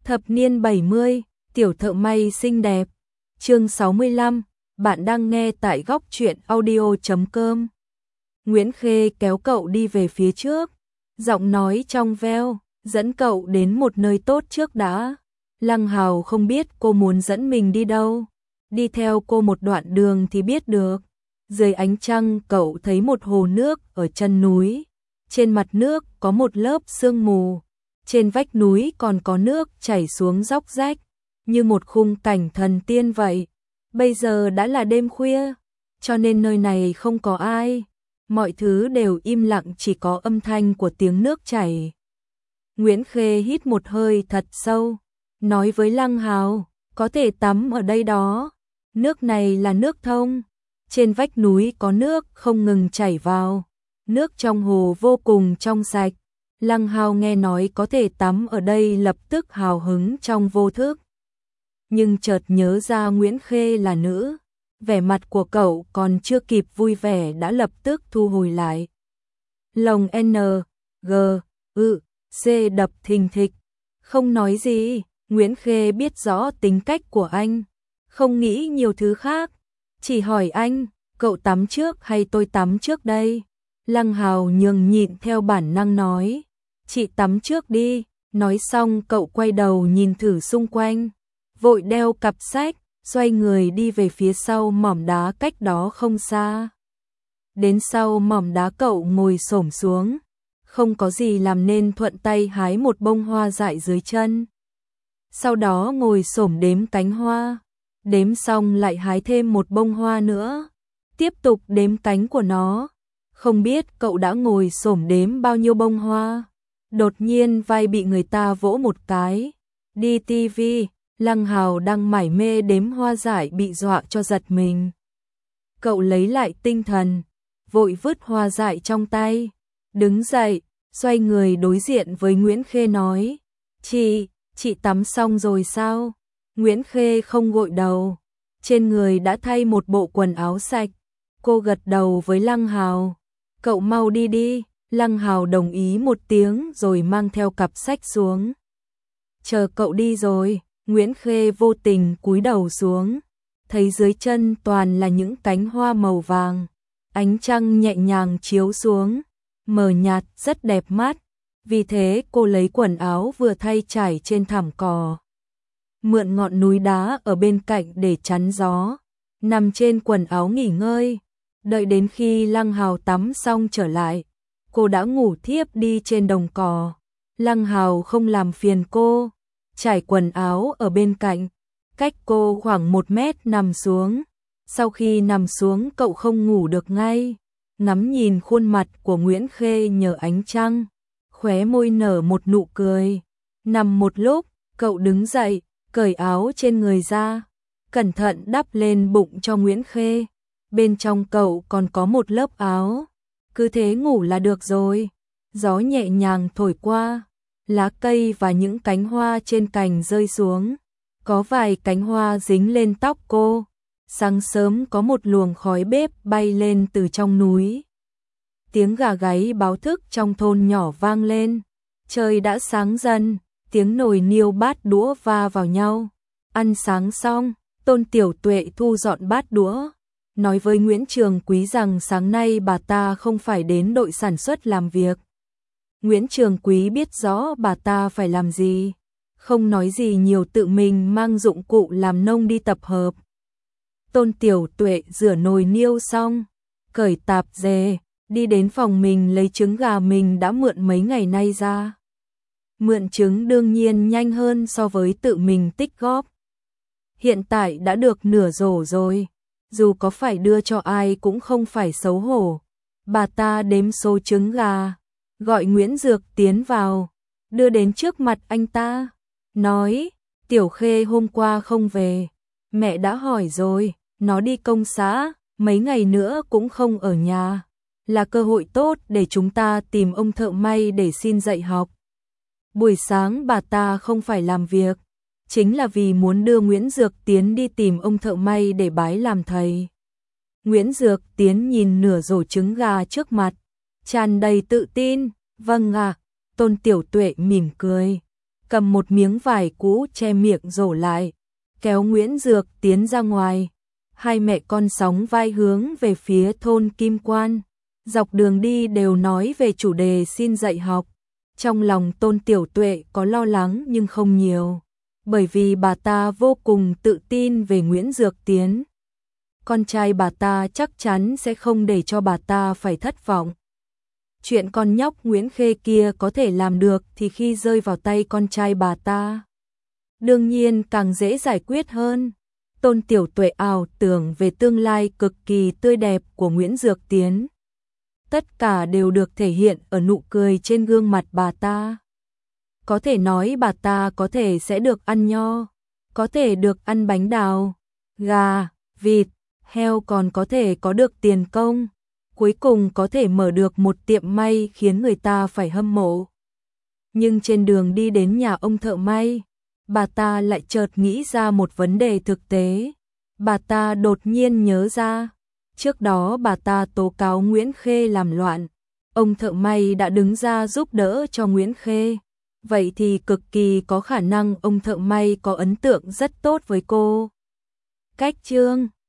Thập niên 70, tiểu thợ may xinh đẹp. Chương 65, bạn đang nghe tại góc truyện audio.com. Nguyễn Khê kéo cậu đi về phía trước, giọng nói trong veo, dẫn cậu đến một nơi tốt trước đã. Lăng Hào không biết cô muốn dẫn mình đi đâu, đi theo cô một đoạn đường thì biết được. Dưới ánh trăng cậu thấy một hồ nước ở chân núi, trên mặt nước có một lớp sương mù, trên vách núi còn có nước chảy xuống róc rách, như một khung cảnh thần tiên vậy. Bây giờ đã là đêm khuya, cho nên nơi này không có ai, mọi thứ đều im lặng, chỉ có âm thanh của tiếng nước chảy. Nguyễn Khê hít một hơi thật sâu, nói với Lăng Hào, có thể tắm ở đây đó, nước này là nước thông, trên vách núi có nước không ngừng chảy vào, nước trong hồ vô cùng trong sạch. Lăng Hào nghe nói có thể tắm ở đây lập tức hào hứng trong vô thức. Nhưng chợt nhớ ra Nguyễn Khê là nữ, vẻ mặt của cậu còn chưa kịp vui vẻ đã lập tức thu hồi lại. Lòng N, G, C đập thình thịch, không nói gì. Nguyễn Khê biết rõ tính cách của anh, không nghĩ nhiều thứ khác, chỉ hỏi anh, cậu tắm trước hay tôi tắm trước đây? Lăng Hào nhường nhịn theo bản năng nói, chị tắm trước đi. Nói xong cậu quay đầu nhìn thử xung quanh, vội đeo cặp sách, xoay người đi về phía sau mỏm đá cách đó không xa. Đến sau mỏm đá cậu ngồi xổm xuống, không có gì làm nên thuận tay hái một bông hoa dại dưới chân. Sau đó ngồi xổm đếm cánh hoa, đếm xong lại hái thêm một bông hoa nữa, tiếp tục đếm cánh của nó. Không biết cậu đã ngồi xổm đếm bao nhiêu bông hoa. Đột nhiên vai bị người ta vỗ một cái. Đi tivi, Lăng Hào đang mải mê đếm hoa dại bị dọa cho giật mình. Cậu lấy lại tinh thần, vội vứt hoa dại trong tay, đứng dậy, xoay người đối diện với Nguyễn Khê nói, chị tắm xong rồi sao? Nguyễn Khê không gội đầu, trên người đã thay một bộ quần áo sạch. Cô gật đầu với Lăng Hào, cậu mau đi đi. Lăng Hào đồng ý một tiếng rồi mang theo cặp sách xuống. Chờ cậu đi rồi, Nguyễn Khê vô tình cúi đầu xuống, thấy dưới chân toàn là những cánh hoa màu vàng, ánh trăng nhẹ nhàng chiếu xuống, mờ nhạt rất đẹp mắt. Vì thế cô lấy quần áo vừa thay trải trên thảm cỏ, mượn ngọn núi đá ở bên cạnh để chắn gió, nằm trên quần áo nghỉ ngơi. Đợi đến khi Lăng Hào tắm xong trở lại, cô đã ngủ thiếp đi trên đồng cỏ. Lăng Hào không làm phiền cô, trải quần áo ở bên cạnh, cách cô khoảng 1 mét nằm xuống. Sau khi nằm xuống cậu không ngủ được ngay, ngắm nhìn khuôn mặt của Nguyễn Khê nhờ ánh trăng, khóe môi nở một nụ cười. Nằm một lúc, cậu đứng dậy, cởi áo trên người ra, cẩn thận đắp lên bụng cho Nguyễn Khê. Bên trong cậu còn có một lớp áo, cứ thế ngủ là được rồi. Gió nhẹ nhàng thổi qua, lá cây và những cánh hoa trên cành rơi xuống, có vài cánh hoa dính lên tóc cô. Sáng sớm có một luồng khói bếp bay lên từ trong núi. Tiếng gà gáy báo thức trong thôn nhỏ vang lên. Trời đã sáng dần, tiếng nồi niêu bát đũa va vào nhau. Ăn sáng xong, Tôn Tiểu Tuệ thu dọn bát đũa, nói với Nguyễn Trường Quý rằng sáng nay bà ta không phải đến đội sản xuất làm việc. Nguyễn Trường Quý biết rõ bà ta phải làm gì, không nói gì nhiều, tự mình mang dụng cụ làm nông đi tập hợp. Tôn Tiểu Tuệ rửa nồi niêu xong, cởi tạp dề, đi đến phòng mình lấy trứng gà mình đã mượn mấy ngày nay ra. Mượn trứng đương nhiên nhanh hơn so với tự mình tích góp. Hiện tại đã được nửa rổ rồi, dù có phải đưa cho ai cũng không phải xấu hổ. Bà ta đếm số trứng gà, gọi Nguyễn Dược tiến vào, đưa đến trước mặt anh ta, nói, Tiểu Khê hôm qua không về, mẹ đã hỏi rồi, nó đi công xã, mấy ngày nữa cũng không ở nhà, là cơ hội tốt để chúng ta tìm ông thợ may để xin dạy học. Buổi sáng bà ta không phải làm việc, chính là vì muốn đưa Nguyễn Dược Tiến đi tìm ông thợ may để bái làm thầy. Nguyễn Dược Tiến nhìn nửa rổ trứng gà trước mặt, tràn đầy tự tin, vâng ạ. Tôn Tiểu Tuệ mỉm cười, cầm một miếng vải cũ che miệng rổ lại, kéo Nguyễn Dược Tiến ra ngoài. Hai mẹ con sóng vai hướng về phía thôn Kim Quan, dọc đường đi đều nói về chủ đề xin dạy học. Trong lòng Tôn Tiểu Tuệ có lo lắng nhưng không nhiều, bởi vì bà ta vô cùng tự tin về Nguyễn Dược Tiến. Con trai bà ta chắc chắn sẽ không để cho bà ta phải thất vọng. Chuyện con nhóc Nguyễn Khê kia có thể làm được thì khi rơi vào tay con trai bà ta, đương nhiên càng dễ giải quyết hơn. Tôn Tiểu Tuệ ảo tưởng về tương lai cực kỳ tươi đẹp của Nguyễn Dược Tiến. Tất cả đều được thể hiện ở nụ cười trên gương mặt bà ta. Có thể nói bà ta có thể sẽ được ăn nho, có thể được ăn bánh đào, gà, vịt, heo, còn có thể có được tiền công. Cuối cùng có thể mở được một tiệm may khiến người ta phải hâm mộ. Nhưng trên đường đi đến nhà ông thợ may, bà ta lại chợt nghĩ ra một vấn đề thực tế. Bà ta đột nhiên nhớ ra, trước đó bà ta tố cáo Nguyễn Khê làm loạn, ông thợ may đã đứng ra giúp đỡ cho Nguyễn Khê. Vậy thì cực kỳ có khả năng ông thợ may có ấn tượng rất tốt với cô. Cách chương